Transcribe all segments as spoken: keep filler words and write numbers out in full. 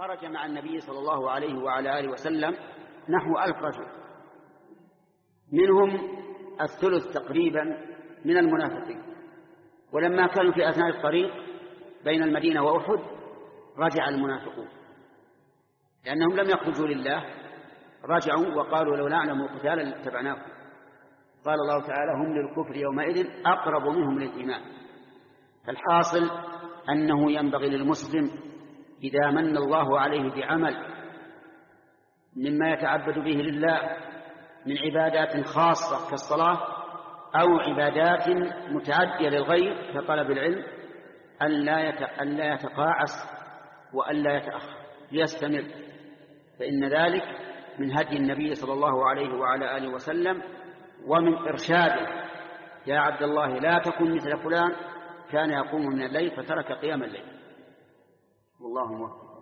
خرج مع النبي صلى الله عليه وعلى آله وسلم نحو ألف رجل، منهم الثلث تقريبا من المنافقين. ولما كانوا في أثناء الطريق بين المدينة وأحد رجع المنافقون، لأنهم لم يخرجوا لله، رجعوا وقالوا لو نعلم قتالا لاتبعناكم. قال الله تعالى: هم للكفر يومئذ أقرب منهم للإيمان. فالحاصل أنه ينبغي للمسلم إذا من الله عليه بعمل مما يتعبد به لله من عبادات خاصة كالصلاة أو عبادات متعدية للغير كطلب العلم أن لا يتقاعس وأن لا يتأخر، يستمر، فإن ذلك من هدي النبي صلى الله عليه وعلى آله وسلم ومن إرشاده: يا عبد الله لا تكن مثل فلان كان يقوم من الليل فترك قيام الليل. والله موفق.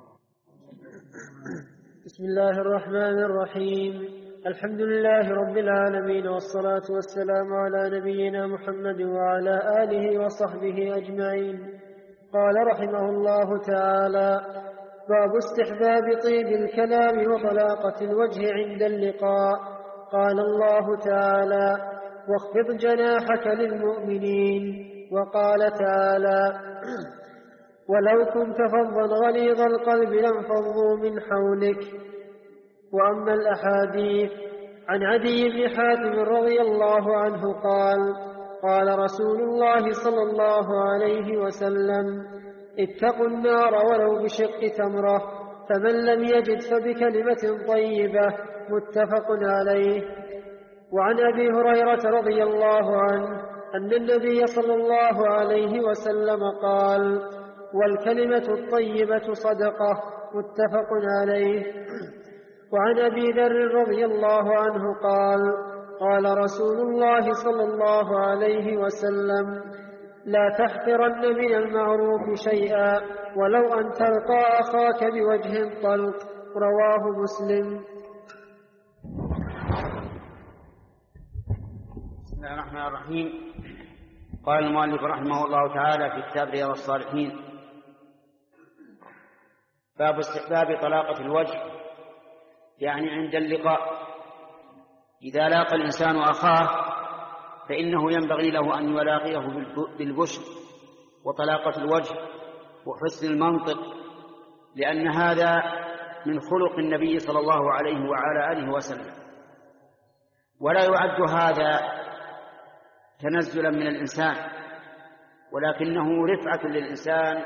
بسم الله الرحمن الرحيم. الحمد لله رب العالمين، والصلاة والسلام على نبينا محمد وعلى آله وصحبه أجمعين. قال رحمه الله تعالى: باب استحباب طيب الكلام وطلاقة الوجه عند اللقاء. قال الله تعالى: واخفض جناحك للمؤمنين. وقال تعالى: ولو كنت فظا غليظ القلب لانفضوا من حولك. وأما الأحاديث: عن عدي بن حاتم رضي الله عنه قال: قال رسول الله صلى الله عليه وسلم: اتقوا النار ولو بشق تمرة، فمن لم يجد فبكلمة طيبة. متفق عليه. وعن أبي هريرة رضي الله عنه أن النبي صلى الله عليه وسلم قال: والكلمة الطيبة صدقة. متفق عليه. وعن أبي ذر رضي الله عنه قال: قال رسول الله صلى الله عليه وسلم: لا تحقرن من المعروف شيئا ولو أن تلقى أخاك بوجه طلق. رواه مسلم. بسم الله الرحمن الرحيم. قال المؤلف رحمه الله تعالى في كتاب رياض الصالحين: باب استحباب طلاقة الوجه، يعني عند اللقاء. إذا لاقى الإنسان أخاه فإنه ينبغي له أن يلاقيه بالبشر وطلاقة الوجه وحسن المنطق، لأن هذا من خلق النبي صلى الله عليه وعلى آله وسلم، ولا يعد هذا تنزلا من الإنسان، ولكنه رفعة للإنسان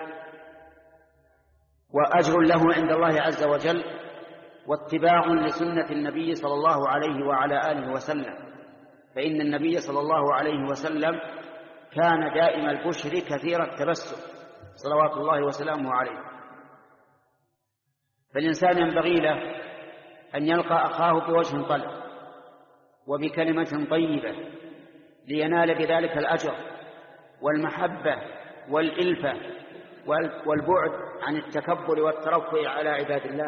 وأجر له عند الله عز وجل، واتباع لسنة النبي صلى الله عليه وعلى آله وسلم، فإن النبي صلى الله عليه وسلم كان دائم البشر كثير التبسم صلوات الله وسلامه عليه. فالإنسان ينبغي له أن يلقى أخاه بوجه طلق وبكلمة طيبة لينال بذلك الأجر والمحبة والإلفة والبعد عن التكبر والترفع على عباد الله.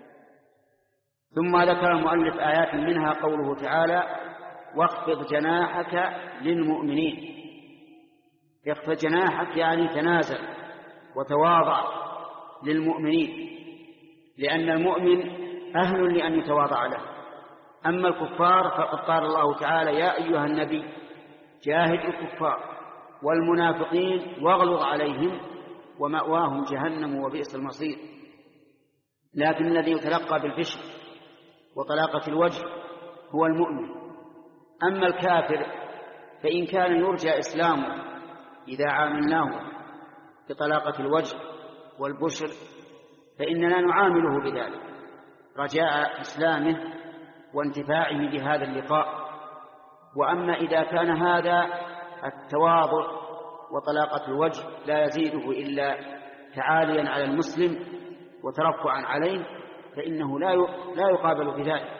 ثم ذكر المؤلف آيات منها قوله تعالى: واخفض جناحك للمؤمنين. اخفض جناحك يعني تنازل وتواضع للمؤمنين، لأن المؤمن أهل لأن يتواضع له. أما الكفار فقد قال الله تعالى: يا أيها النبي جاهد الكفار والمنافقين واغلظ عليهم ومأواهم جهنم وبئس المصير. لكن الذي يتلقى بالبشر وطلاقة الوجه هو المؤمن. أما الكافر فإن كان يرجى إسلامه إذا عاملناه بطلاقة الوجه والبشر فإننا نعامله بذلك رجاء إسلامه وانتفاعه بهذا اللقاء. وأما إذا كان هذا التواضع وطلاقة الوجه لا يزيده إلا تعاليا على المسلم وترفعا عليه فإنه لا يقابل بذلك.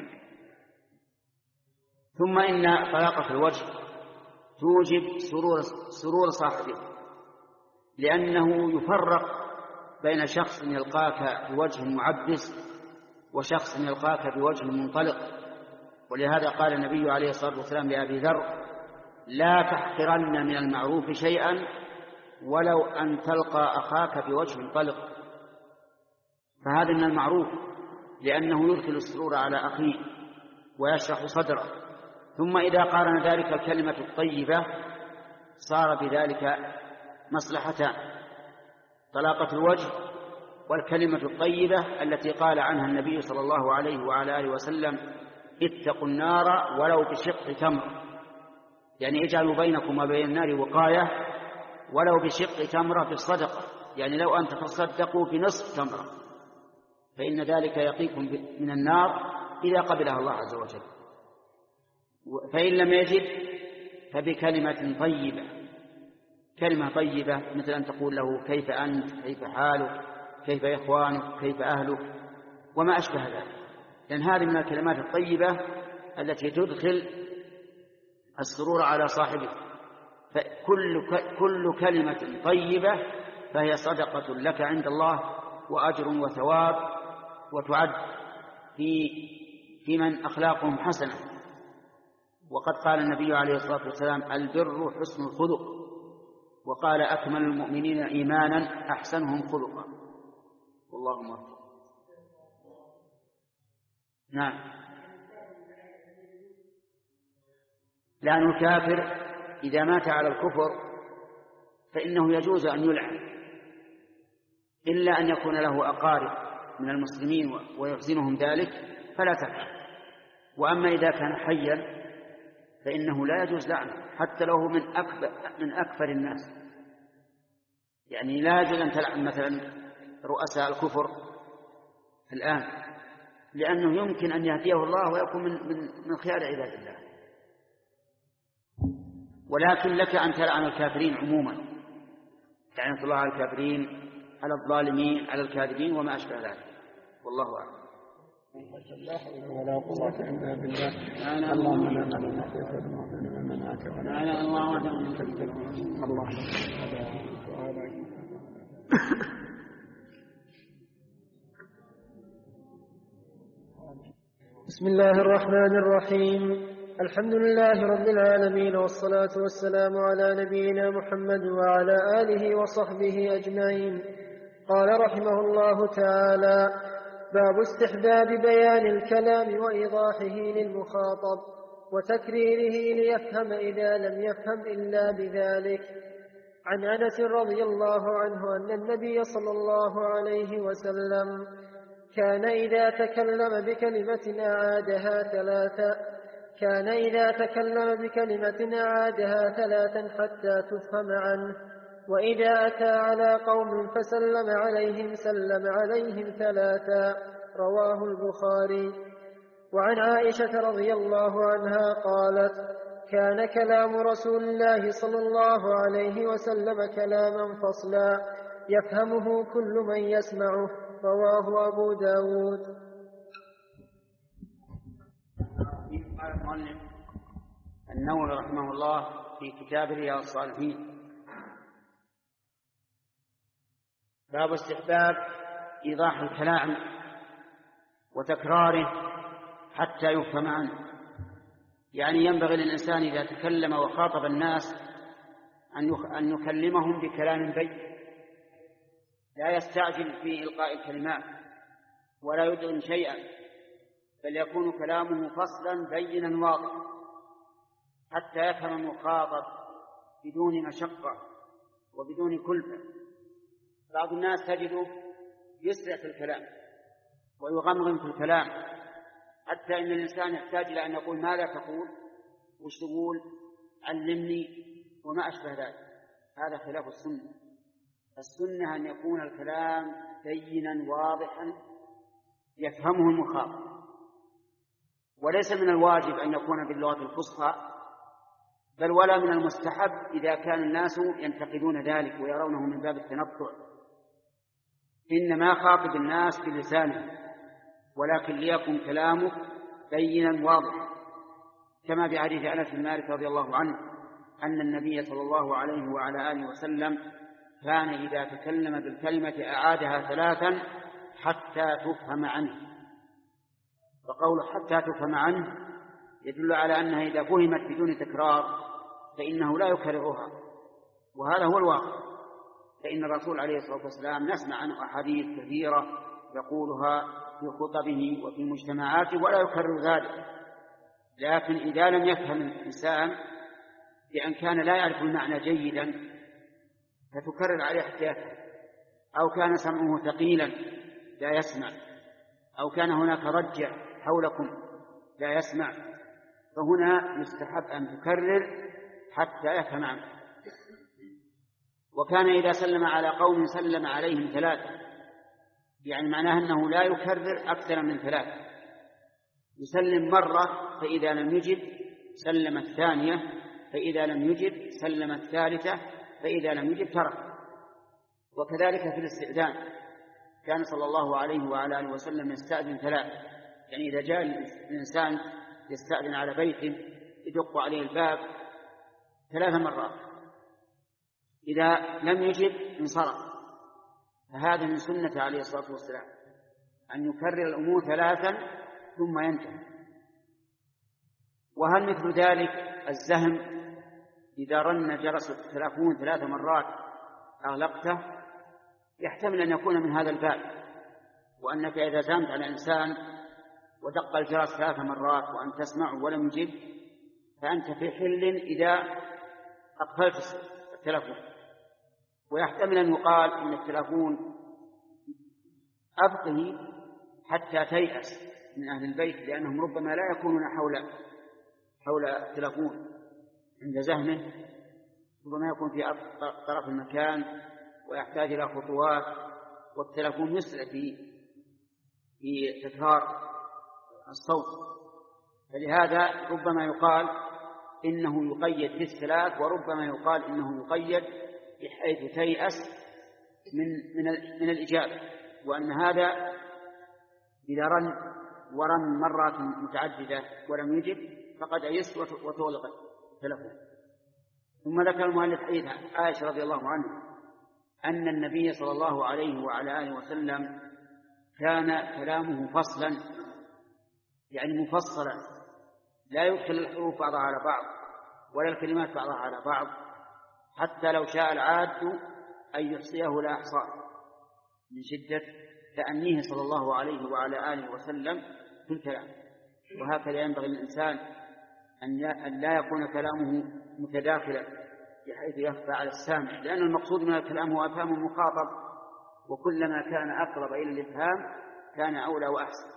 ثم إن طلاقة الوجه توجب سرور, سرور صاحبه، لأنه يفرق بين شخص يلقاك بوجه معبس وشخص يلقاك بوجه منطلق. ولهذا قال النبي عليه الصلاة والسلام لأبي ذر: لا تحقرن من المعروف شيئا ولو أن تلقى أخاك بوجه طلق. فهذا من المعروف، لأنه يدخل السرور على أخيه ويشرح صدره. ثم إذا قارن ذلك الكلمة الطيبة صار بذلك مصلحتان: طلاقة الوجه، والكلمة الطيبة التي قال عنها النبي صلى الله عليه وعلى آله وسلم: اتقوا النار ولو بشق تمر، يعني اجعلوا بينكم وبين النار وقاية ولو بشق تمرة في الصدقة، يعني لو أن تتصدقوا بنصف تمرة فإن ذلك يقيكم من النار إذا قبلها الله عز وجل. فإن لم يجد فبكلمة طيبة، كلمة طيبة مثل أن تقول له: كيف أنت، كيف حالك، كيف إخوانك، كيف أهلك، وما أشبه ذلك، لأن هذه من الكلمات الطيبة التي تدخل السرور على صاحبه. فكل كل كلمة طيبة فهي صدقة لك عند الله وأجر وثواب، وتعد في في من أخلاقهم حسنة. وقد قال النبي عليه الصلاة والسلام: البر حسن الخلق، وقال: أكمل المؤمنين إيمانا أحسنهم خلقا. والله موفق. نعم. لعن الكافر إذا مات على الكفر فإنه يجوز أن يلعن، إلا أن يكون له أقارب من المسلمين ويحزنهم ذلك فلا تفعل. وأما إذا كان حيا فإنه لا يجوز لعنه حتى لو من أكبر من أكثر الناس. يعني لا يجوز أن تلعن مثلا رؤساء الكفر الآن، لأنه يمكن أن يهديه الله ويكون من من من خيار عباد الله. ولكن لك أن تلعن الكافرين عموما، لعنة الله على الكافرين، على الظالمين، على الكاذبين، وما أشبه ذلك. والله أعلم. ولا قوة إلا بالله. اللهم لا نعلم كيف من منعك ولا الله الله. بسم الله الرحمن الرحيم. الحمد لله رب العالمين، والصلاة والسلام على نبينا محمد وعلى آله وصحبه أجمعين. قال رحمه الله تعالى: باب استحباب بيان الكلام وإيضاحه للمخاطب وتكريره ليفهم إذا لم يفهم إلا بذلك. عن أنس رضي الله عنه أن النبي صلى الله عليه وسلم كان إذا تكلم بكلمة أعادها ثلاثا كان إذا تكلم بكلمة أعادها ثلاثا حتى تفهم عنه، وإذا أتى على قوم فسلم عليهم سلم عليهم ثلاثا. رواه البخاري. وعن عائشة رضي الله عنها قالت: كان كلام رسول الله صلى الله عليه وسلم كلاما فصلا يفهمه كل من يسمعه. رواه أبو داود. قال المؤلف النووي رحمه الله في كتابه رياض الصالحين: باب استحباب إيضاح الكلام وتكراره حتى يفهم عنه. يعني ينبغي للإنسان إذا تكلم وخاطب الناس أن يكلمهم بكلام بين، لا يستعجل في إلقاء الكلمات ولا يدغم شيئا، بل يكون كلامه فصلا بينا واضحا حتى يفهم المخاطب بدون مشقة وبدون كلفة. بعض الناس تجده يسرع في الكلام ويغمغم في الكلام حتى إن الإنسان يحتاج إلى أن يقول: ماذا تقول؟ وش تقول؟ علمني، وما أشبه ذلك. هذا خلاف السنة. السنة أن يكون الكلام بينا واضحا يفهمه المخاطب، وليس من الواجب أن يكون باللغة الفصحى، بل ولا من المستحب إذا كان الناس ينتقدون ذلك ويرونه من باب التنطع. إنما خاطب الناس بلسانه، ولكن ليكن كلامه بينا واضحا، كما في حديث أنس بن مالك رضي الله عنه أن النبي صلى الله عليه وعلى آله وسلم كان إذا تكلم بالكلمة أعادها ثلاثا حتى تفهم عنه. فقول حتى تفهم عنه يدل على أنها إذا فهمت بدون تكرار فإنه لا يكررها، وهذا هو الواقع. فإن الرسول عليه الصلاة والسلام نسمع عنه أحاديث كثيرة يقولها في خطبه وفي مجتمعاته ولا يكرر ذلك. لكن إذا لم يفهم الإنسان بأن كان لا يعرف المعنى جيدا فتكرر عليه حتى يفهم، أو كان سمعه ثقيلا لا يسمع، أو كان هناك رجع حولكم لا يسمع، فهنا يستحب أن تكرر حتى يفهم عنه. وكان إذا سلم على قوم سلم عليهم ثلاثة، يعني معناه أنه لا يكرر أكثر من ثلاثة، يسلم مرة فإذا لم يجب سلم الثانية، فإذا لم يجب سلم الثالثة، فإذا لم يجب ترك. وكذلك في الاستئذان كان صلى الله عليه وعلى آله وسلم يستأذن ثلاثة، يعني إذا جاء الإنسان يستأذن على بيته يدق عليه الباب ثلاث مرات، إذا لم يجب انصرف. فهذا من سنة عليه الصلاة والسلام أن يكرر الأمور ثلاثا ثم ينتهي. وهل مثل ذلك الزهم إذا رن جرس التلفون ثلاث مرات أغلقته؟ يحتمل أن يكون من هذا الباب، وأنك إذا زمت على إنسان ودق الجرس ثلاث مرات وأن تسمعه ولم يجب فأنت في حل إذا أقفلت التلفون. ويحتمل أن يقال إن التلفون أبقه حتى تيأس من أهل البيت، لأنهم ربما لا يكونون حول حول التلفون عند زهمه، ربما يكون في طرف المكان ويحتاج إلى خطوات، والتلفون يسرع في في تكرار الصوت. فلهذا ربما يقال إنه يقيد بالثلاث، وربما يقال إنه يقيد بحيث تيأس من من من الإجابة، وأن هذا إذا رن ورن مرات متعددة ولم يجب فقد أيس وتغلق التلفون. ثم ذكر المؤلف حديث عائشة رضي الله عنها أن النبي صلى الله عليه وعلى آله وسلم كان كلامه فصلا، يعني مفصلا، لا يدخل الحروف بعضها على بعض ولا الكلمات بعضها على بعض، حتى لو شاء العاد أن يحصيه لا أحصاه من شدة تأنيه صلى الله عليه وعلى آله وسلم في الكلام. وهكذا ينبغي للإنسان أن لا يكون كلامه متداخلا بحيث يخفى على السامع، لأن المقصود من الكلام هو أفهام المخاطب، وكلما كان أقرب إلى الإفهام كان أولى وأحسن.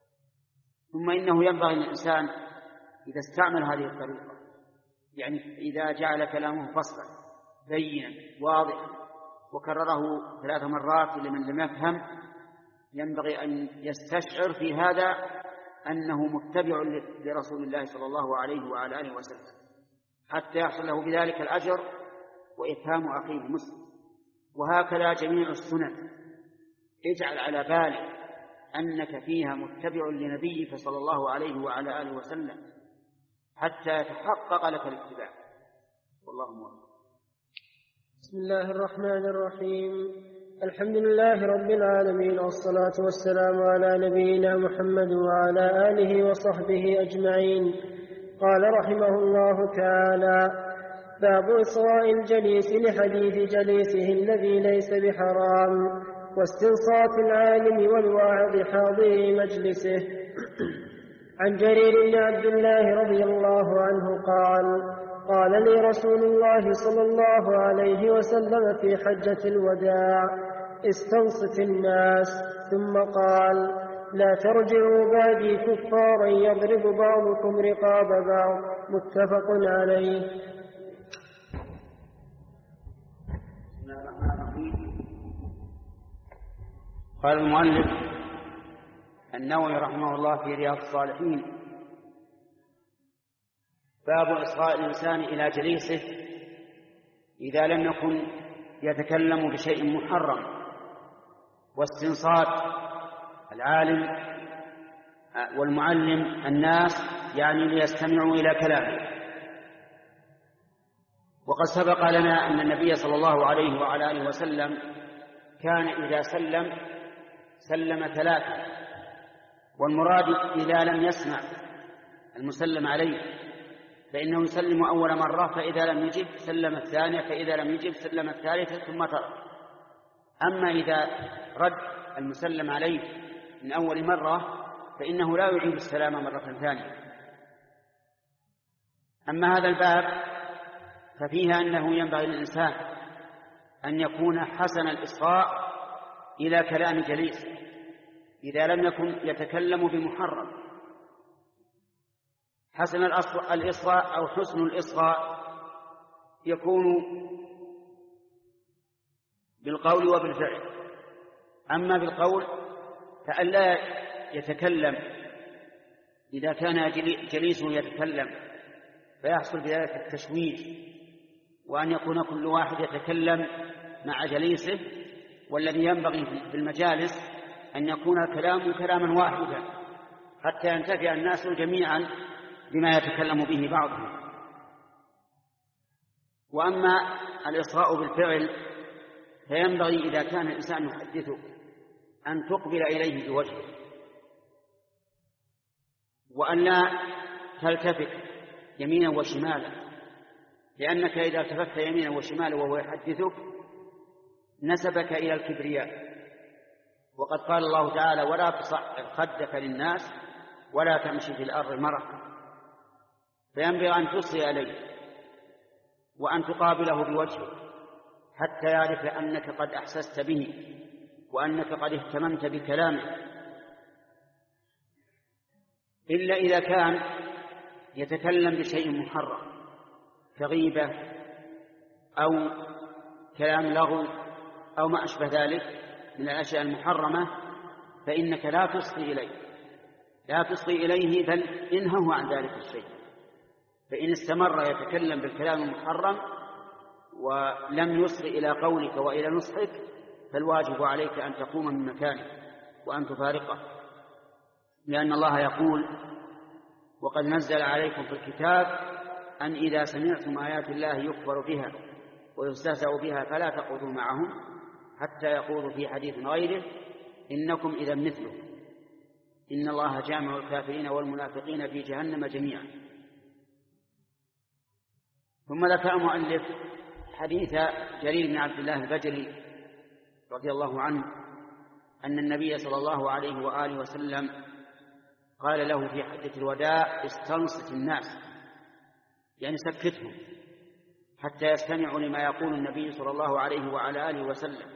ثم إنه ينبغي للإنسان إذا استعمل هذه الطريقة، يعني إذا جعل كلامه فصلا بينا واضحا وكرره ثلاث مرات لمن لم يفهم، ينبغي أن يستشعر في هذا أنه متبع لرسول الله صلى الله عليه وعلى آله وسلم، حتى يحصل له بذلك الأجر وإفهام أخيه مسلم. وهكذا جميع السنن اجعل على بالك أنك فيها متبع لنبيك صلى الله عليه وعلى آله وسلم حتى يتحقق لك الاتباع. والله موفق. بسم الله الرحمن الرحيم. الحمد لله رب العالمين، والصلاة والسلام على نبينا محمد وعلى آله وصحبه أجمعين. قال رحمه الله تعالى: باب إصغاء الجليس لحديث جليسه الذي ليس بحرام، واستنصات العالم والواعظ حاضر مجلسه. عن جرير بن عبد الله رضي الله عنه قال: قال لي رسول الله صلى الله عليه وسلم في حجة الوداع: استنصت الناس، ثم قال: لا ترجعوا بعدي كفارا يضرب بعضكم رقاب بعض. متفق عليه. قال المؤلف النووي رحمه الله في رياض الصالحين: باب إصغاء الإنسان إلى جليسه إذا لم يكن يتكلم بشيء محرم، واستنصات العالم والمعلم الناس يعني ليستمعوا إلى كلامه. وقد سبق لنا أن النبي صلى الله عليه وعلى آله وسلم كان إذا سلم سلم ثلاثة، والمراد إذا لم يسمع المسلم عليه فإنه يسلم أول مرة، فإذا لم يجب سلم الثانية، فإذا لم يجب سلم الثالثة ثم ترك. أما إذا رد المسلم عليه من أول مرة فإنه لا يعيد السلام مرة ثانية. أما هذا الباب ففيها أنه ينبغي للإنسان أن يكون حسن الإصغاء إلى كلام جليس إذا لم يكن يتكلم بمحرم. حسن الإصغاء أو حسن الإصغاء يكون بالقول وبالفعل. أما بالقول فألا يتكلم إذا كان جليسه يتكلم فيحصل بذلك التشويش، وأن يكون كل واحد يتكلم مع جليسه، والذي ينبغي في المجالس أن يكون الكلام كلاما واحدا حتى ينتفع الناس جميعا بما يتكلم به بعضهم. وأما الإصغاء بالفعل فينبغي إذا كان الإنسان يحدثه أن تقبل إليه بوجهه، وأن لا تلتفت يمينا وشمالا، لأنك إذا التفت يمينا وشمالا وهو يحدثك نسبك إلى الكبرياء. وقد قال الله تعالى: ولا تصعر خدك للناس ولا تمشي في الأرض مرحا. فينبغي أن تصغي إليه وأن تقابله بوجهه حتى يعرف أنك قد أحسست به وأنك قد اهتممت بكلامه، إلا إذا كان يتكلم بشيء محرم كغيبة أو كلام لغو أو ما أشبه ذلك من الأشياء المحرمة، فإنك لا تصغي إليه لا تصغي إليه بل انهه عن ذلك الشيء. فإن استمر يتكلم بالكلام المحرم ولم يصغي إلى قولك وإلى نصحك فالواجب عليك أن تقوم من مكانك وأن تفارقه، لأن الله يقول: وقد نزل عليكم في الكتاب أن إذا سمعتم آيات الله يكفر بها ويستهزأ بها فلا تقعدوا معهم حتى يقولوا في حديث غيره إنكم إذا مثله إن الله جامع الكافرين والمنافقين في جهنم جميعا. ثم ذكر المؤلف حديث جرير بن عبد الله البجلي رضي الله عنه أن النبي صلى الله عليه وآله وسلم قال له في حجة الوداع: استنصت الناس، يعني سكتهم حتى يستمعوا لما يقول النبي صلى الله عليه وعلى آله وسلم.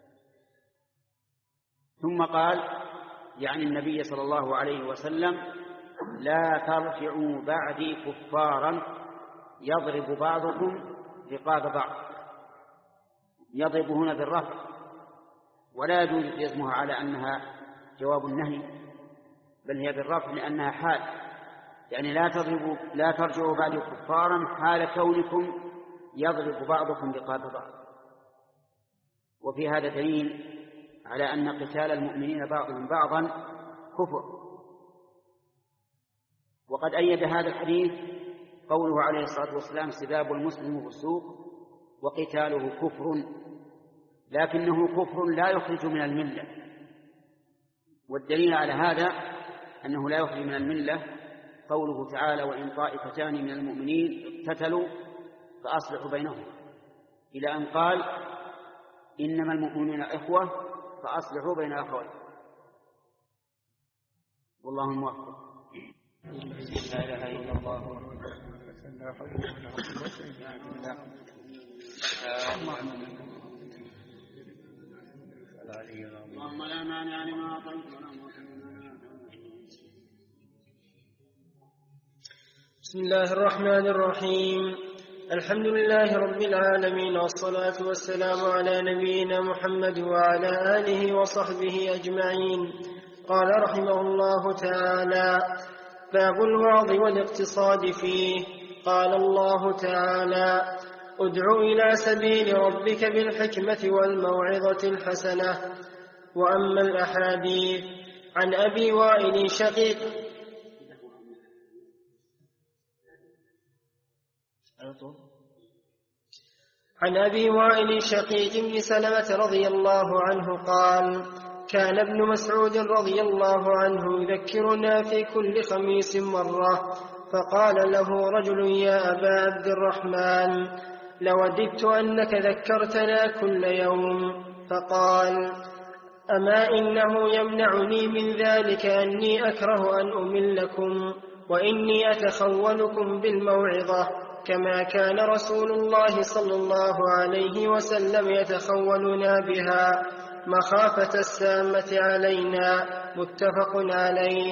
ثم قال يعني النبي صلى الله عليه وسلم: لا ترجعوا بعدي كفارا يضرب بعضكم رقاب بعض. يضرب هنا بالرفع ولا يجوز جزمها على أنها جواب النهي، بل هي بالرفع لأنها حال، يعني لا تضربوا لا ترجعوا بعدي كفارا حال كونكم يضرب بعضكم رقاب بعض. وفي هذا دليل على أن قتال المؤمنين بعضهم بعضا كفر. وقد أيد هذا الحديث قوله عليه الصلاة والسلام: سباب المسلم فسوق وقتاله كفر، لكنه كفر لا يخرج من الملة. والدليل على هذا أنه لا يخرج من الملة قوله تعالى: وإن طائفتان من المؤمنين اقتتلوا فأصلحوا بينهم، إلى أن قال: إنما المؤمنون إخوة فأصلحوا بين أخوين. والله الموفق. لا إله إلا الله. اللهم لا مانع لما أعطيت ولا معطي. بسم الله الرحمن الرحيم. الحمد لله رب العالمين، والصلاة والسلام على نبينا محمد وعلى آله وصحبه أجمعين. قال رحمه الله تعالى: باب الوعظ والاقتصاد فيه. قال الله تعالى: ادع إلى سبيل ربك بالحكمة والموعظة الحسنة. وأما الأحاديث عن أبي وائل شقيق عن أبي وائل شقيق بن سلمة رضي الله عنه قال: كان ابن مسعود رضي الله عنه يذكرنا في كل خميس مرة، فقال له رجل: يا أبا عبد الرحمن، لوددت أنك ذكرتنا كل يوم. فقال: أما إنه يمنعني من ذلك أني أكره أن أملكم وإني أتخولكم بالموعظة كما كان رسول الله صلى الله عليه وسلم يتخولنا بها مخافة السامة علينا. متفق عليه.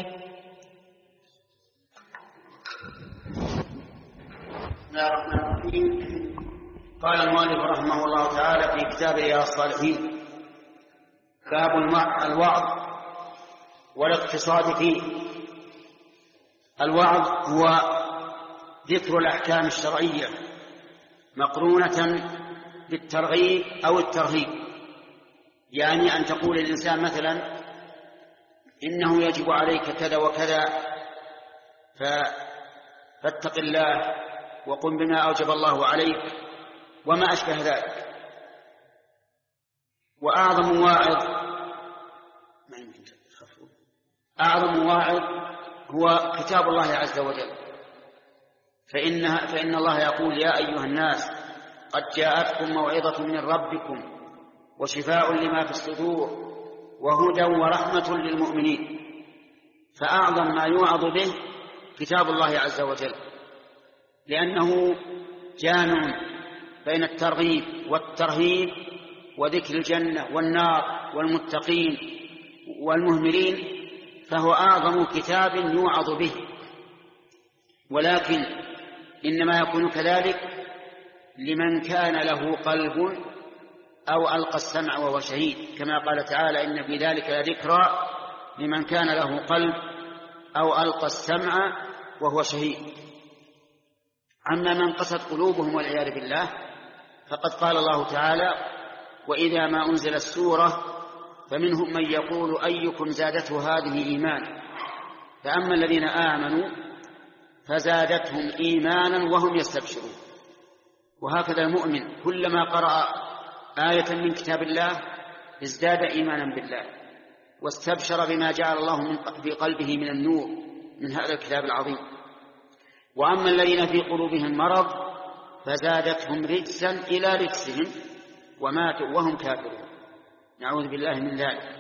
بسم الله الرحمن الرحيم. قال المؤلف رحمه الله تعالى في كتابه رياض الصالحين: باب الوعظ والاقتصاد فيه. الوعظ هو ذكر الأحكام الشرعية مقرونة بالترغيب أو الترهيب، يعني أن تقول الإنسان مثلا إنه يجب عليك كذا وكذا فاتق الله وقم بما أوجب الله عليك وما أشبه ذلك. وأعظم واعظ ما يمكن تخافون أعظم واعظ هو كتاب الله عز وجل، فإنها فإن الله يقول: يا أيها الناس قد جاءتكم موعظة من ربكم وشفاء لما في الصدور وهدى ورحمة للمؤمنين. فأعظم ما يوعظ به كتاب الله عز وجل، لأنه جامع بين الترغيب والترهيب وذكر الجنة والنار والمتقين والمهملين، فهو أعظم كتاب يوعظ به. ولكن إنما يكون كذلك لمن كان له قلب أو ألقى السمع وهو شهيد، كما قال تعالى: إن في ذلك لذكرى لمن كان له قلب أو ألقى السمع وهو شهيد. أما من قست قلوبهم والعياذ بالله فقد قال الله تعالى: وإذا ما أنزلت سورة فمنهم من يقول أيكم زادته هذه إيمانا، فأما الذين آمنوا فزادتهم إيمانا وهم يستبشرون. وهكذا المؤمن كلما قرأ آية من كتاب الله ازداد إيمانا بالله واستبشر بما جعل الله في قلبه من النور من هذا الكتاب العظيم. وأما الذين في قلوبهم مرض فزادتهم رجسا إلى رجسهم وماتوا وهم كافرون، نعوذ بالله من ذلك.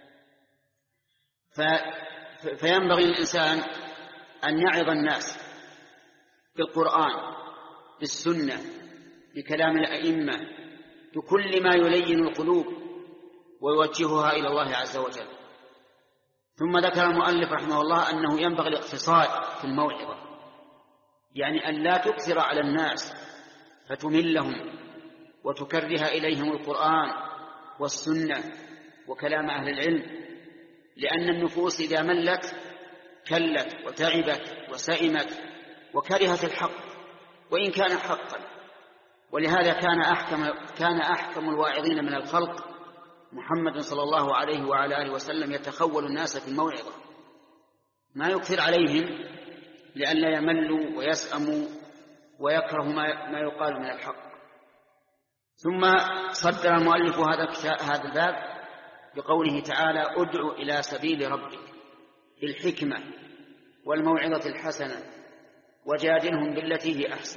فينبغي للإنسان أن يعظ الناس بالقرآن بالسنة بكلام الأئمة بكل ما يلين القلوب ويوجهها إلى الله عز وجل. ثم ذكر المؤلف رحمه الله أنه ينبغي الاقتصاد في الموعظة، يعني أن لا تكثر على الناس فتملهم وتكره إليهم القرآن والسنة وكلام أهل العلم، لأن النفوس إذا ملت كلت وتعبت وسئمت وكرهت الحق وإن كان حقا. ولهذا كان أحكم, كان أحكم الواعظين من الخلق محمد صلى الله عليه وعلى آله وسلم يتخول الناس في الموعظة، ما يكثر عليهم لئلا يملوا ويسأموا ويكرهوا ما يقال من الحق. ثم صدر المؤلف هذا الباب بقوله تعالى: ادع إلى سبيل ربك بالحكمة والموعظة الحسنة وجادلهم بالتي هي أحسن.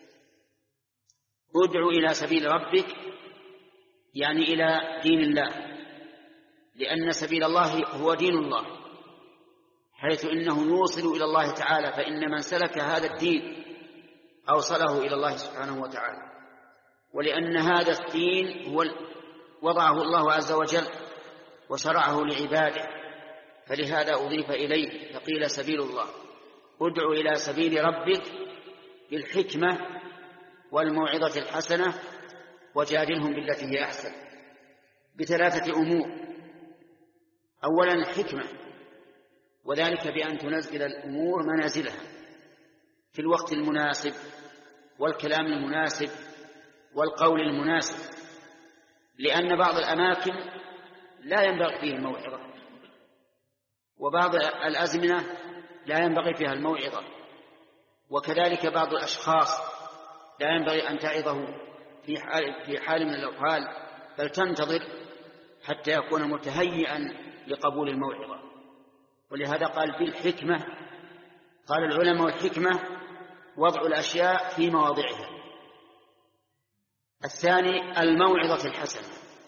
ادع إلى سبيل ربك يعني إلى دين الله، لأن سبيل الله هو دين الله، حيث إنه يوصل إلى الله تعالى، فإن من سلك هذا الدين أوصله إلى الله سبحانه وتعالى. ولأن هذا الدين هو وضعه الله عز وجل وشرعه لعباده، فلهذا أضيف إليه فقيل سبيل الله. ادع إلى سبيل ربك بالحكمة والموعظة الحسنة وجادلهم بالتي هي أحسن، بثلاثة أمور. أولا الحكمة، وذلك بأن تنزل الأمور منازلها في الوقت المناسب والكلام المناسب والقول المناسب، لأن بعض الأماكن لا ينبغي فيه الموعظة، وبعض الأزمنة لا ينبغي فيها الموعظة، وكذلك بعض الأشخاص لا ينبغي أن تعظه في حال, في حال من الأحوال، بل تنتظر حتى يكون متهيئا لقبول الموعظة. ولهذا قال بالحكمة. قال العلماء الحكمة وضع الأشياء في مواضعها. الثاني الموعظة الحسنة،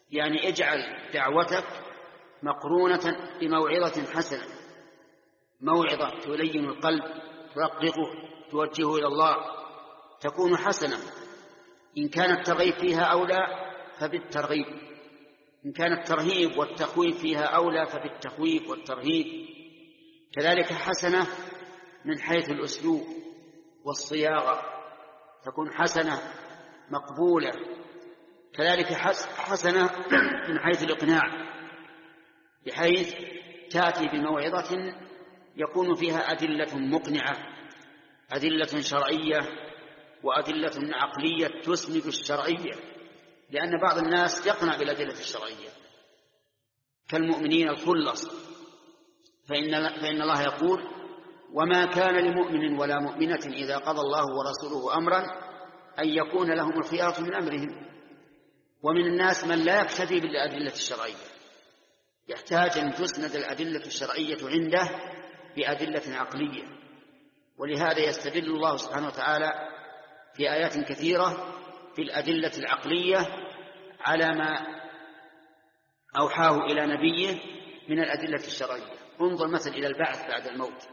يعني اجعل دعوتك مقرونة بموعظة حسنة، موعظة تلين القلب، ترققه، توجهه إلى الله، تكون حسنة. إن كان الترغيب فيها أولى فبالترغيب، إن كان الترهيب والتخويف فيها أولى فبالتخويف والترهيب. كذلك حسنة من حيث الأسلوب والصياغة، تكون حسنة مقبولة. كذلك حسنة من حيث الإقناع، بحيث تأتي بموعظة يكون فيها أدلة مقنعة، أدلة شرعية وأدلة عقلية تسند الشرعية، لأن بعض الناس يقنع بالأدلة الشرعية كالمؤمنين الخلص، فإن, فإن الله يقول: وما كان لمؤمن ولا مؤمنة إذا قضى الله ورسوله أمرا أن يكون لهم الخيارة من أمرهم. ومن الناس من لا يكتفي بالأدلة الشرعية، يحتاج أن تسند الأدلة الشرعية عنده بأدلة عقلية. ولهذا يستدل الله سبحانه وتعالى في آيات كثيرة في الأدلة العقلية على ما أوحاه إلى نبيه من الأدلة الشرعية. انظر مثلا إلى البعث بعد الموت.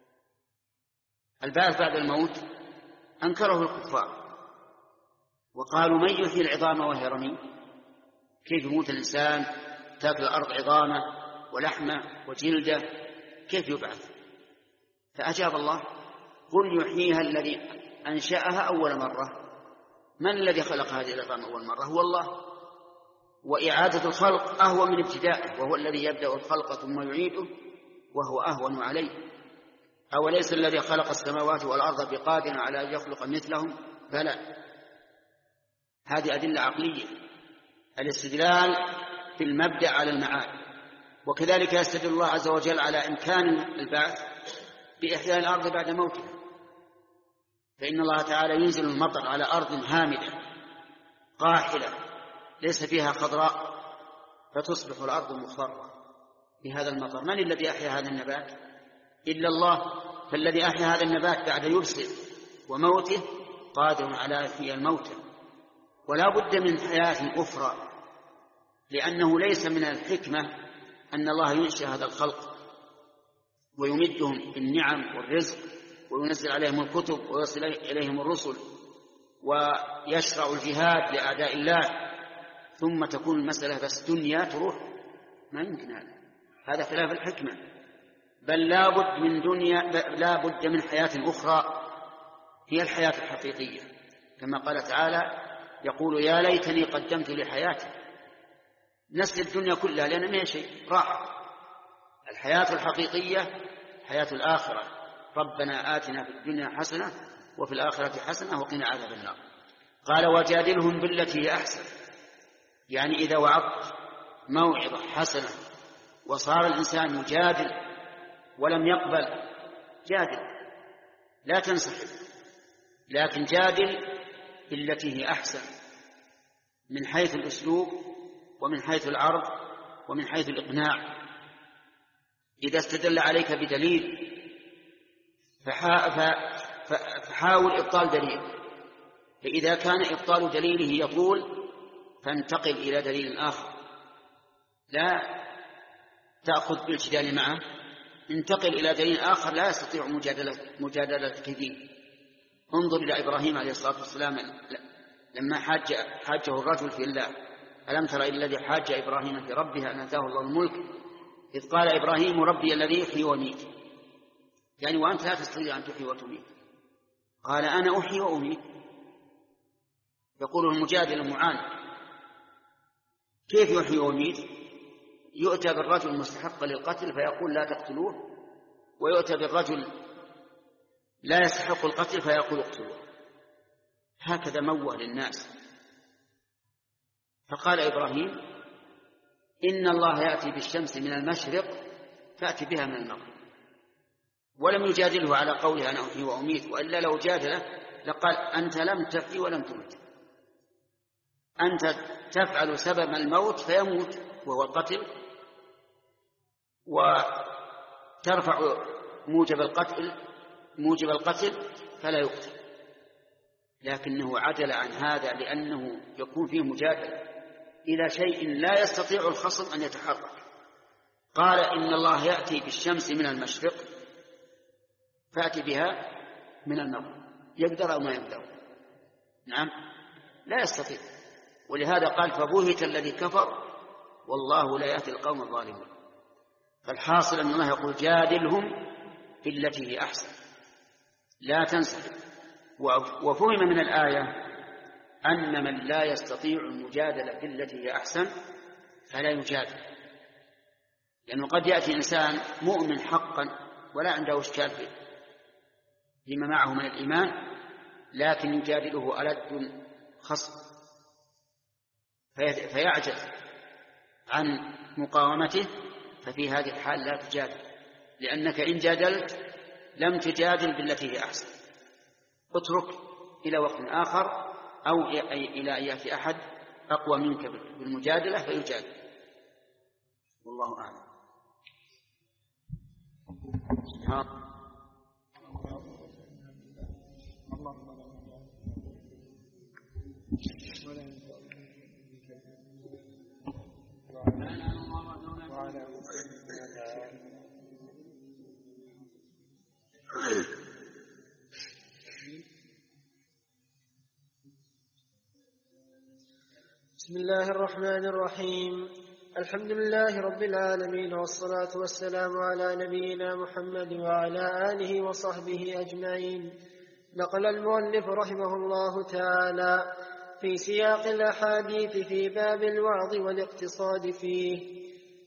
البعث بعد الموت أنكره الكفار وقالوا: من يحيي العظام وهي رميم؟ كيف يموت الإنسان تأكل الأرض عظامه ولحمه وجلده، كيف يبعث؟ فأجاب الله: قل يحييها الذي أنشأها أول مرة. من الذي خلق هذه العظام أول مرة؟ هو الله. وإعادة الخلق أهون من ابتدائه، وهو الذي يبدأ الخلق ثم يعيده وهو أهون عليه. أوليس الذي خلق السماوات والأرض بقادر على أن يخلق مثلهم؟ بلى. هذه أدلة عقلية، الاستدلال في المبدأ على المعاد. وكذلك يستدل الله عز وجل على إمكان البعث بإحياء الأرض بعد موتها، فإن الله تعالى ينزل المطر على أرض هامدة قاحلة ليس فيها خضراء فتصبح الأرض مخضرة بهذا المطر. من الذي أحيا هذا النبات؟ إلا الله. فالذي أحيا هذا النبات بعد يبسل وموته قادر على إحياء الموتى. ولا بد من حياة أخرى، لأنه ليس من الحكمة أن الله ينشئ هذا الخلق ويمدهم بالنعم والرزق وينزل عليهم الكتب ويصل إليهم الرسل ويشرع الجهاد لأعداء الله، ثم تكون المسألة بس دنيا تروح. ما يمكن هذا، هذا خلاف الحكمة. بل لا بد من دنيا، لا بد من حياة أخرى هي الحياة الحقيقية، كما قال تعالى: يقول: يا ليتني قدمت لحياتي. نسل الدنيا كلها لأن ما هي شيء، راح. الحياة الحقيقية حياة الآخرة. ربنا آتنا في الدنيا حسنة وفي الآخرة حسنة وقنا عذاب النار. قال: وجادلهم بالتي هي أحسن. يعني إذا وعظت موعظة حسنة وصار الإنسان يجادل ولم يقبل، جادل، لا تنسحب، لكن جادل بالتي هي أحسن من حيث الأسلوب ومن حيث العرض ومن حيث الإقناع. إذا استدل عليك بدليل فحاول إبطال دليل، فإذا كان إبطال دليله يطول فانتقل إلى دليل آخر، لا تأخذ بالجدال معه، انتقل إلى دليل آخر لا يستطيع مجادلة مجادلتك فيه. انظر إلى إبراهيم عليه الصلاة والسلام لما حاج حاجه الرجل في الله: ألم تر إلى الذي حاج إبراهيم في ربه أن آتاه الله الملك إذ قال إبراهيم: ربي الذي يحيي ويميت. يعني وأنت لا تستطيع أن تحيي وتميت. قال: أنا أحيي وأميت. يقول المجادل المعاند: كيف يحيي ويميت؟ يؤتى بالرجل المستحق للقتل فيقول: لا تقتلوه، ويؤتى بالرجل لا يستحق القتل فيقول: اقتلوه. هكذا موه للناس. فقال إبراهيم: إن الله يأتي بالشمس من المشرق فأتي بها من المغرب. ولم يجادله على قوله أنا أحيي وأميت، وإلا لو جادله لقال: أنت لم تحيي ولم تمت، أنت تفعل سبب الموت فيموت وهو القتل، وترفع موجب القتل موجب القتل فلا يقتل. لكنه عدل عن هذا لأنه يكون فيه مجادلة، إلى شيء لا يستطيع الخصم أن يتحرك. قال إن الله يأتي بالشمس من المشرق فأتي بها من المغرب، يقدر أو ما يقدر؟ نعم لا يستطيع. ولهذا قال فبهت الذي كفر والله لا يأتي القوم الظالمين. فالحاصل أن الله يقول جادلهم بالتي هي أحسن لا تنسحب. وفهم من الآية أن من لا يستطيع المجادلة بالتي هي أحسن فلا يجادل، لأنه قد يأتي إنسان مؤمن حقا ولا عنده إشكال فيما معه من الإيمان، لكن يجادله ألد خصم فيعجز عن مقاومته، ففي هذه الحال لا تجادل، لأنك إن جادلت لم تجادل بالتي هي أحسن. اترك إلى وقت آخر أو إلى أن يأتي أحد أقوى منك بالمجادلة فيجادل. والله أعلم. سبحان بسم الله الرحمن الرحيم. الحمد لله رب العالمين، والصلاة والسلام على نبينا محمد وعلى آله وصحبه أجمعين. نقل المؤلف رحمه الله تعالى في سياق الأحاديث في باب الوعظ والاقتصاد فيه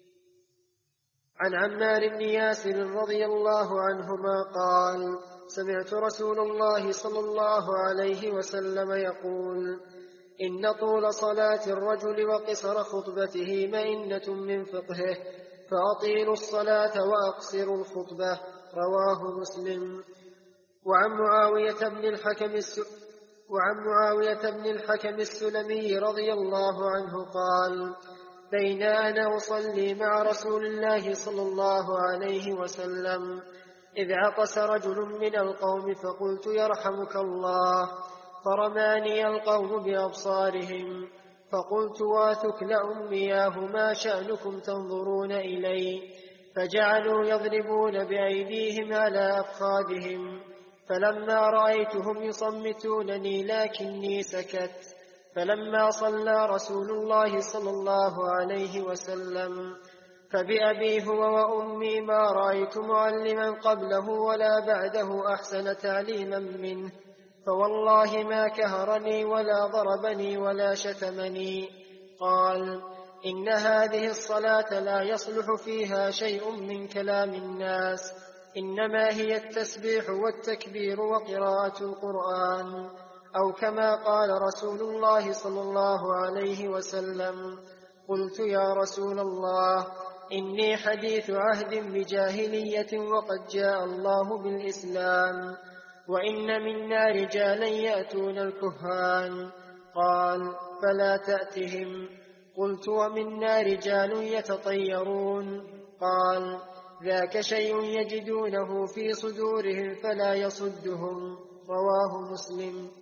عن عمار بن ياسر رضي الله عنهما قال: سمعت رسول الله صلى الله عليه وسلم يقول: إن طول صلاة الرجل وقصر خطبته مئنة من فقهه، فأطيلوا الصلاة وأقصروا الخطبة. رواه مسلم. وعن معاوية بن الحكم وعن معاوية بن الحكم السلمي رضي الله عنه قال: بين أنا أصلي مع رسول الله صلى الله عليه وسلم إذ عطس رجل من القوم فقلت: يرحمك الله، فرماني القوم بأبصارهم، فقلت: واثكل أمياه ما شأنكم تنظرون إلي؟ فجعلوا يضربون بأيديهم على أفخاذهم، فلما رأيتهم يصمتونني لكني سكت. فلما صلى رسول الله صلى الله عليه وسلم فبأبي هو وأمي ما رأيت معلما قبله ولا بعده أحسن تعليما منه، فوالله ما كهرني ولا ضربني ولا شتمني. قال: إن هذه الصلاة لا يصلح فيها شيء من كلام الناس، إنما هي التسبيح والتكبير وقراءة القرآن، أو كما قال رسول الله صلى الله عليه وسلم. قلت: يا رسول الله، إني حديث عهد بجاهلية وقد جاء الله بالإسلام، وإن منا رجالا يأتون الكهان. قال: فلا تأتهم. قلت: ومنا رجال يتطيرون. قال: ذاك شيء يجدونه في صدورهم فلا يصدهم. رواه مسلم.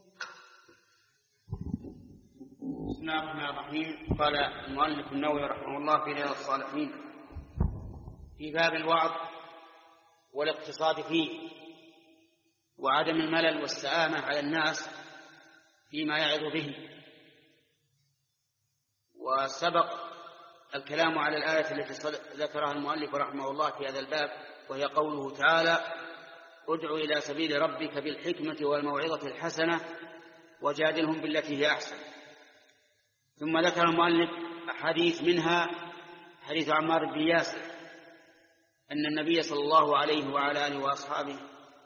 بسم الله الرحمن الرحيم. قال المؤلف النووي رحمه الله في رياض الصالحين في باب الوعظ والاقتصاد فيه وعدم الملل والسآمة على الناس فيما يعظ به. وسبق الكلام على الآية التي ذكرها المؤلف رحمه الله في هذا الباب، وهي قوله تعالى: ادع إلى سبيل ربك بالحكمة والموعظة الحسنة وجادلهم بالتي هي أحسن. ثم ذكر المؤلف حديث منها حديث عمار بن ياسر أن النبي صلى الله عليه وعلى آله وأصحابه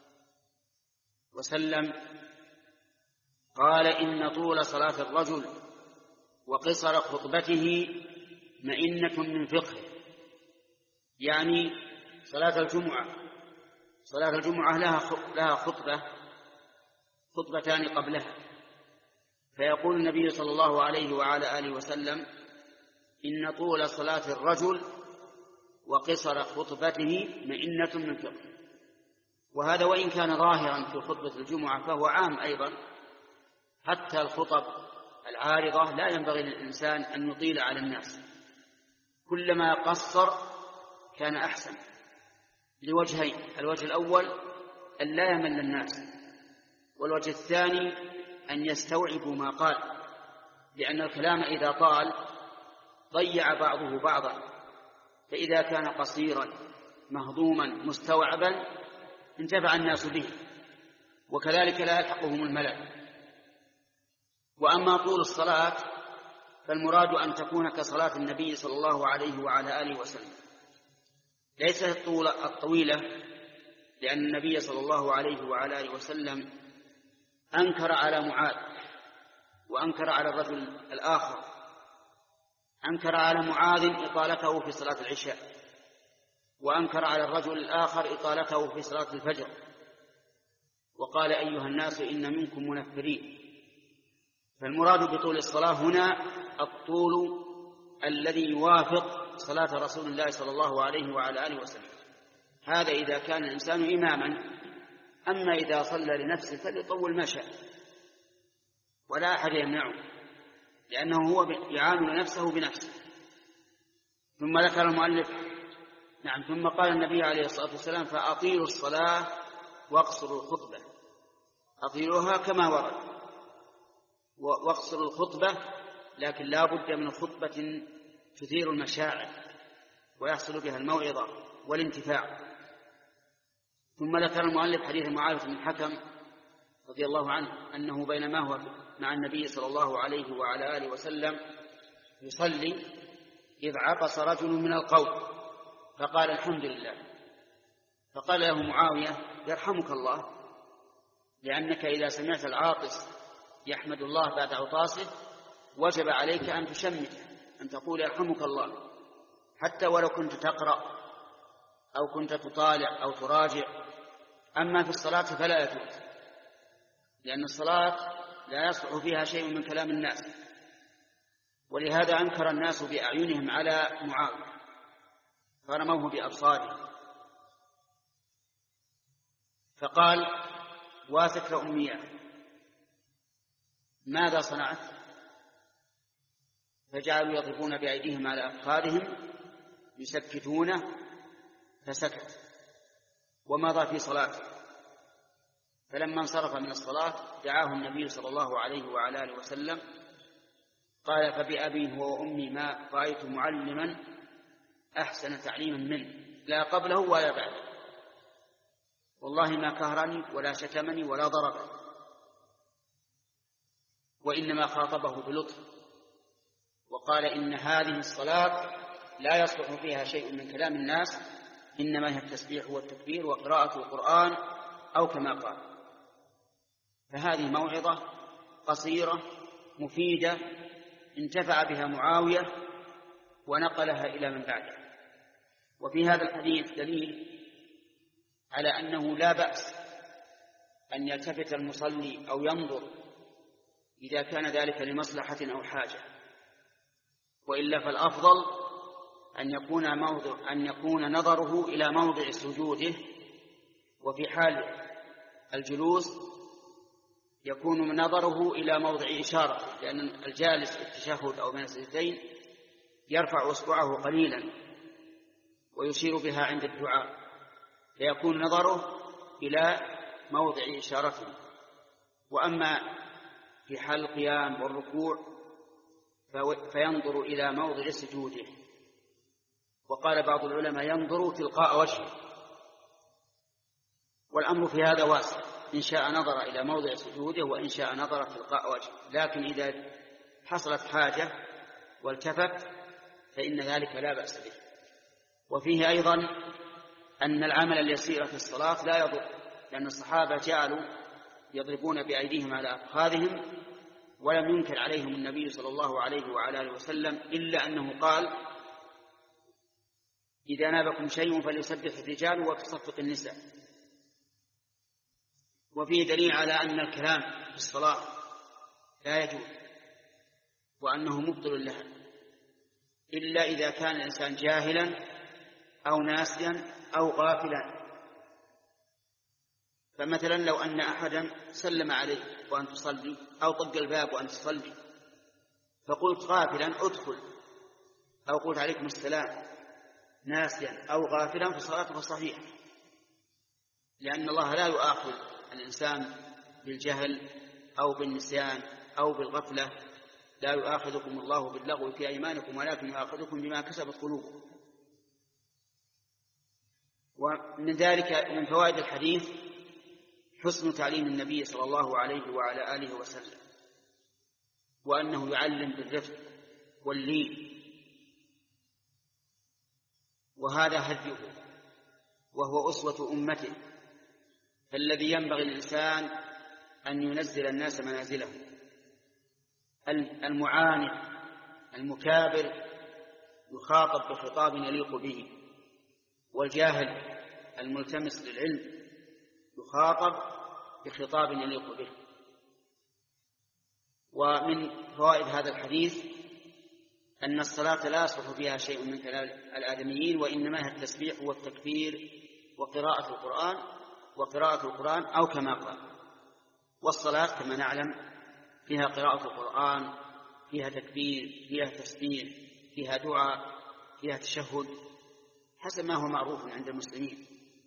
وسلم قال: إن طول صلاة الرجل وقصر خطبته مئنة من فقهه، يعني صلاة الجمعة صلاة الجمعة لها خطبة خطبتان قبلها، فيقول النبي صلى الله عليه وعلى آله وسلم: إن طول صلاة الرجل وقصر خطبته مئنة من فقهه. وهذا وإن كان ظاهرا في خطبة الجمعة فهو عام أيضا، حتى الخطب العارضة لا ينبغي للإنسان أن يطيل على الناس، كلما قصر كان أحسن لوجهين: الوجه الأول أن لا يمل الناس، والوجه الثاني أن يستوعبوا ما قال، لأن الكلام إذا طال ضيع بعضه بعضا، فإذا كان قصيرا مهضوما مستوعبا انتفع الناس به، وكذلك لا يلحقهم الملل. وأما طول الصلاة فالمراد أن تكون كصلاة النبي صلى الله عليه وعلى آله وسلم، ليست الطويلة، لأن النبي صلى الله عليه وعلى آله وسلم أنكر على معاذ وأنكر على الرجل الآخر، أنكر على معاذ إطالته في صلاة العشاء، وأنكر على الرجل الآخر إطالته في صلاة الفجر، وقال: أيها الناس إن منكم منفرين. فالمراد بطول الصلاة هنا الطول الذي يوافق صلاة رسول الله صلى الله عليه وعلى آله وسلم، هذا إذا كان الإنسان إماما. أما إذا صلى لنفسه فليطول ما شاء ولا أحد يمنعه، لأنه هو يعامل نفسه بنفسه. ثم ذكر المؤلف نعم ثم قال النبي عليه الصلاة والسلام: فأطيلوا الصلاة واقصروا الخطبة. أطيلوها كما ورد، واقصروا الخطبة، لكن لا بد من خطبة تثير المشاعر ويحصل بها الموعظة والانتفاع. ثم ذكر المؤلف حديث معاوية بن الحكم رضي الله عنه أنه بينما هو مع النبي صلى الله عليه وعلى آله وسلم يصلي إذ عطس رجل من القوم فقال: الحمد لله. فقال له معاوية: يرحمك الله، لأنك إذا سمعت العاطس يحمد الله بعد عطاسه وجب عليك أن تشمت، أن تقول: يرحمك الله، حتى ولو كنت تقرأ أو كنت تطالع أو تراجع. أما في الصلاة فلا يجوز، لأن الصلاة لا يصلح فيها شيء من كلام الناس، ولهذا أنكر الناس بأعينهم على معاوية فرموه بأبصارهم، فقال: واسكر أمية، ماذا صنعت؟ فجعلوا يضربون بأيديهم على أفخاذهم يسكتونه، فسكت ومضى في صلاته. فلما انصرف من الصلاة دعاه النبي صلى الله عليه وعلى آله وسلم، قال: فبأبي هو وأمي ما رأيت معلما أحسن تعليما منه، لا قبله ولا بعده، والله ما كهرني ولا شتمني ولا ضربني، وإنما خاطبه بلطف وقال: إن هذه الصلاة لا يصلح فيها شيء من كلام الناس، إنما هي التسبيح والتكبير وقراءة القرآن، أو كما قال. فهذه موعظة قصيرة مفيدة انتفع بها معاوية ونقلها إلى من بعده. وفي هذا الحديث دليل على أنه لا بأس أن يلتفت المصلي أو ينظر إذا كان ذلك لمصلحة أو حاجة، وإلا فالأفضل أن يكون موضع أن يكون نظره إلى موضع سجوده، وفي حال الجلوس يكون نظره إلى موضع إشارة، لأن الجالس في التشهد أو بين السجدتين يرفع أصبعه قليلا ويشير بها عند الدعاء، فيكون نظره إلى موضع إشارته. وأما في حال القيام والركوع فينظر إلى موضع سجوده. وقال بعض العلماء: ينظر تلقاء وجهه. والأمر في هذا واسع، إن شاء نظر إلى موضع سجوده وإن شاء نظر تلقاء وجهه، لكن إذا حصلت حاجة والتفت فإن ذلك لا بأس به. وفيه أيضا أن العمل اليسير في الصلاة لا يضر، لأن الصحابة جعلوا يضربون بأيديهم على أفخاذهم ولم ينكر عليهم النبي صلى الله عليه وعلى آله وسلم، إلا أنه قال: إذا نابكم شيء فليسبح الرجال وتصفق النساء. وفيه دليل على أن الكلام في الصلاة لا يجوز وأنه مبطل لها، إلا إذا كان الإنسان جاهلا أو ناسيا أو غافلا. فمثلا لو أن أحدا سلم عليك وأن تصلي، أو طق الباب وأن تصلي، فقلت غافلا ادخل، أو قلت عليكم السلام ناسيا أو غافلا فصلاته صحيحة، لأن الله لا يؤاخذ الإنسان بالجهل أو بالنسيان أو بالغفلة، لا يؤاخذكم الله باللغو في أيمانكم ولكن يؤاخذكم بما كسبت قلوبكم. ومن ذلك من فوائد الحديث حسن تعليم النبي صلى الله عليه وعلى آله وسلم، وأنه يعلم بالرفق واللين، وهذا هديه وهو أسوة أمته، فالذي ينبغي للإنسان أن ينزل الناس منازلهم. المعاند المكابر يخاطب بخطاب يليق به، والجاهل الملتمس للعلم يخاطب بخطاب يليق به. ومن فوائد هذا الحديث أن الصلاة لا يصلح فيها شيء من كلام الآدميين، وإنما هي التسبيح والتكبير وقراءة القرآن وقراءة القرآن أو كما قال. والصلاة كما نعلم فيها قراءة القرآن، فيها تكبير، فيها تسبيح، فيها دعاء، فيها تشهد، حسب ما هو معروف عند المسلمين.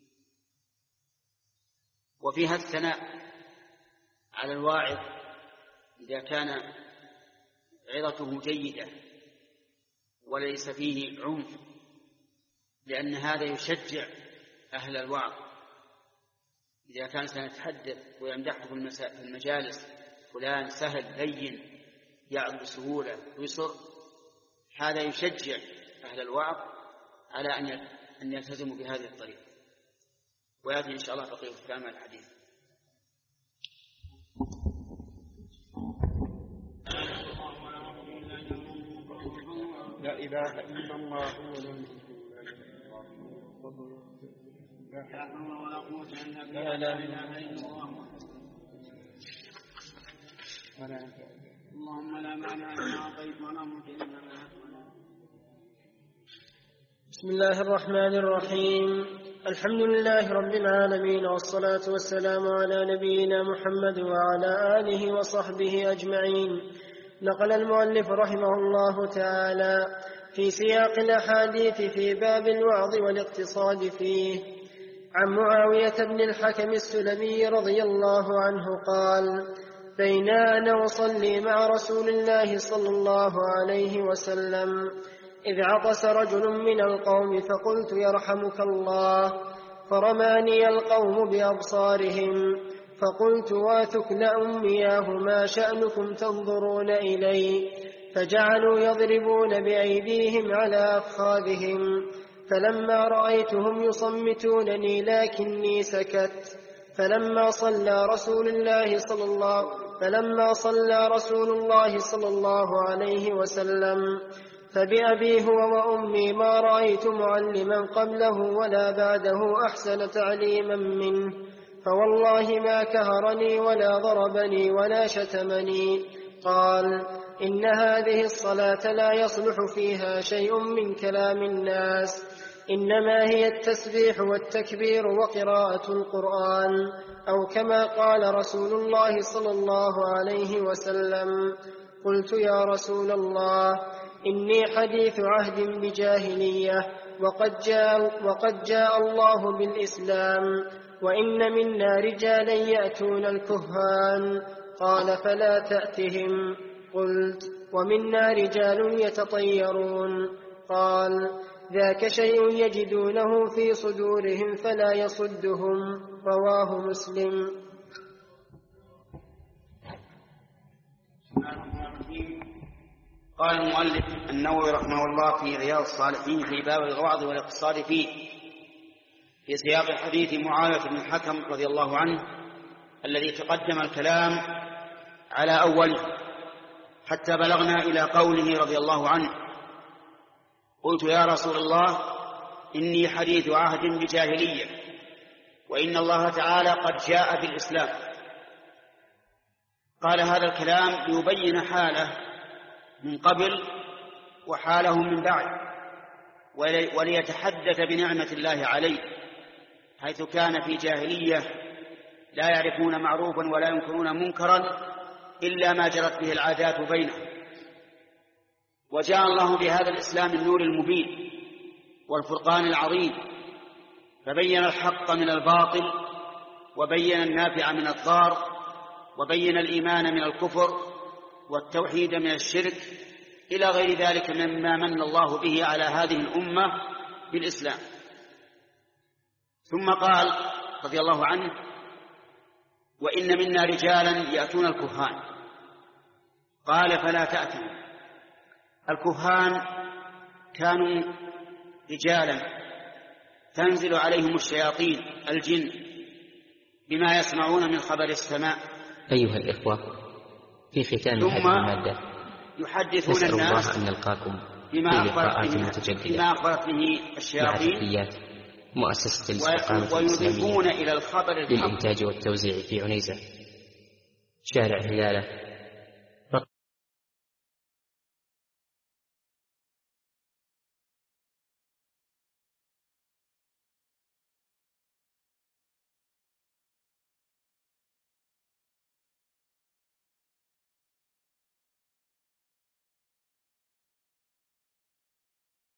وفيها الثناء على الواعظ إذا كان عظته جيدة وليس فيه عنف، لأن هذا يشجع أهل الوعظ. إذا كان سنتحدث ويمدحه في المجالس فلان سهل لين يعظ بسهولة ويسر، هذا يشجع أهل الوعظ على أن يلتزموا بهذه الطريقة. ويأتي إن شاء الله بقية كلام الحديث. لا إله إلا الله ولا لا إله إلا الله اللهم لا مانع لما أعطيت ولا معطي لما منعت. بسم الله الرحمن الرحيم. الحمد لله رب العالمين، والصلاة والسلام على نبينا محمد وعلى آله وصحبه أجمعين. نقل المؤلف رحمه الله تعالى في سياق الأحاديث في باب الوعظ والاقتصاد فيه عن معاوية بن الحكم السلمي رضي الله عنه قال: بينا أنا أصلي مع رسول الله صلى الله عليه وسلم إذ عطس رجل من القوم فقلت: يرحمك الله، فرماني القوم بأبصارهم، فقلت: واثكل أمياه ما شأنكم تنظرون إلي؟ فجعلوا يضربون بأيديهم على أفخاذهم، فلما رأيتهم يصمتونني لكني سكت. فلما صلى رسول الله صلى الله فلما صلى رسول الله صلى الله عليه وسلم فبأبي هو وأمي ما رأيت معلما قبله ولا بعده أحسن تعليما منه، فوالله ما كهرني ولا ضربني ولا شتمني. قال: إن هذه الصلاة لا يصلح فيها شيء من كلام الناس، إنما هي التسبيح والتكبير وقراءة القرآن، أو كما قال رسول الله صلى الله عليه وسلم. قلت: يا رسول الله، إني حديث عهد بجاهلية، وقد جاء, وقد جاء الله بالإسلام، وإن منا رجالا يأتون الكهان. قال: فلا تأتهم. قلت: ومنا رجال يتطيرون. قال: ذاك شيء يجدونه في صدورهم فلا يصدهم. رواه مسلم. قال المؤلف النووي رحمه الله في رياض الصالحين في باب الوعظ والاقتصاد فيه في سياق حديث معاوية بن الحكم رضي الله عنه الذي تقدم الكلام على أوله حتى بلغنا إلى قوله رضي الله عنه: قلت: يا رسول الله، إني حديث عهد بجاهلية، وإن الله تعالى قد جاء بالإسلام. قال هذا الكلام ليبين حاله من قبل وحاله من بعد، وليتحدث بنعمة الله عليه، حيث كان في جاهلية لا يعرفون معروفا ولا ينكرون منكرا إلا ما جرت به العادات بينهم، وجاء الله بهذا الإسلام النور المبين والفرقان العظيم، فبين الحق من الباطل، وبين النافع من الضار، وبين الإيمان من الكفر، والتوحيد من الشرك، إلى غير ذلك مما من الله به على هذه الأمة بالإسلام. ثم قال رضي الله عنه: وإن منا رجالا يأتون الكهان. قال: فلا تأتوا. الكهان كانوا رجالا تنزل عليهم الشياطين الجن بما يسمعون من خبر السماء. أيها الإخوة، في ختام هذه المادة يحدثون نسأل الناس الله أن نلقاكم بما في أخبرت لقاءات به, متجددة بما أخبرت به مع الشياطين، فتيات مؤسسة الاستقامة ويضيفون الإسلامية إلى الخبر الحق للإنتاج والتوزيع في عنيزة، شارع هلالة،